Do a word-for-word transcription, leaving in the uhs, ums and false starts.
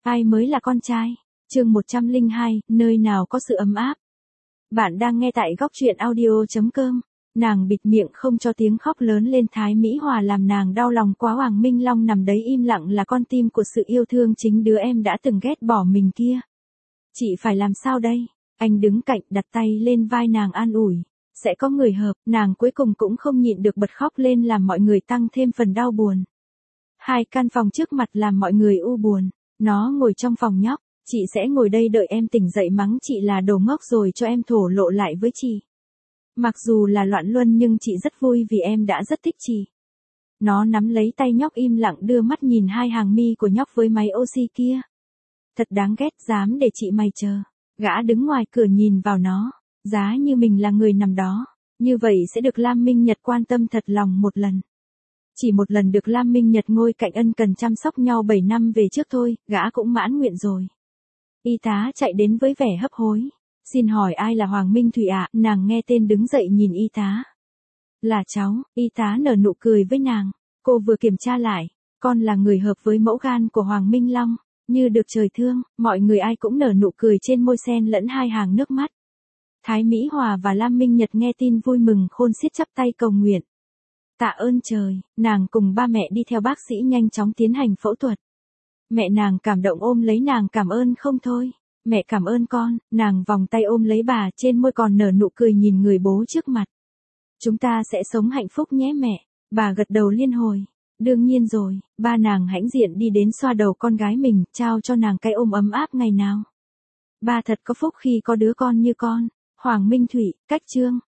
Ai mới là con trai? Chương một trăm lẻ hai, nơi nào có sự ấm áp. Bạn đang nghe tại góc truyện audio chấm com. Nàng bịt miệng không cho tiếng khóc lớn lên. Thái Mỹ Hòa làm nàng đau lòng quá. Hoàng Minh Long nằm đấy im lặng là con tim của sự yêu thương chính đứa em đã từng ghét bỏ mình kia. Chị phải làm sao đây? Anh đứng cạnh đặt tay lên vai nàng an ủi. Sẽ có người hợp. Nàng cuối cùng cũng không nhịn được bật khóc lên làm mọi người tăng thêm phần đau buồn. Hai căn phòng trước mặt làm mọi người u buồn. Nó ngồi trong phòng nhóc. Chị sẽ ngồi đây đợi em tỉnh dậy mắng chị là đồ ngốc rồi cho em thổ lộ lại với chị. Mặc dù là loạn luân nhưng chị rất vui vì em đã rất thích chị. Nó nắm lấy tay nhóc im lặng đưa mắt nhìn hai hàng mi của nhóc với máy oxy kia. Thật đáng ghét, dám để chị mày chờ. Gã đứng ngoài cửa nhìn vào nó. Giá như mình là người nằm đó. Như vậy sẽ được Lam Minh Nhật quan tâm thật lòng một lần. Chỉ một lần được Lam Minh Nhật ngồi cạnh ân cần chăm sóc nhau bảy năm về trước thôi, gã cũng mãn nguyện rồi. Y tá chạy đến với vẻ hấp hối. Xin hỏi ai là Hoàng Minh Thủy ạ? Nàng nghe tên đứng dậy nhìn y tá. Là cháu, y tá nở nụ cười với nàng. Cô vừa kiểm tra lại, con là người hợp với mẫu gan của Hoàng Minh Long. Như được trời thương, mọi người ai cũng nở nụ cười trên môi xen lẫn hai hàng nước mắt. Thái Mỹ Hòa và Lam Minh Nhật nghe tin vui mừng khôn xiết chắp tay cầu nguyện. Tạ ơn trời, nàng cùng ba mẹ đi theo bác sĩ nhanh chóng tiến hành phẫu thuật. Mẹ nàng cảm động ôm lấy nàng cảm ơn không thôi. Mẹ cảm ơn con, nàng vòng tay ôm lấy bà trên môi còn nở nụ cười nhìn người bố trước mặt. Chúng ta sẽ sống hạnh phúc nhé mẹ, bà gật đầu liên hồi. Đương nhiên rồi, ba nàng hãnh diện đi đến xoa đầu con gái mình, trao cho nàng cái ôm ấm áp ngày nào. Ba thật có phúc khi có đứa con như con. Hoàng Minh Thủy, cách chương.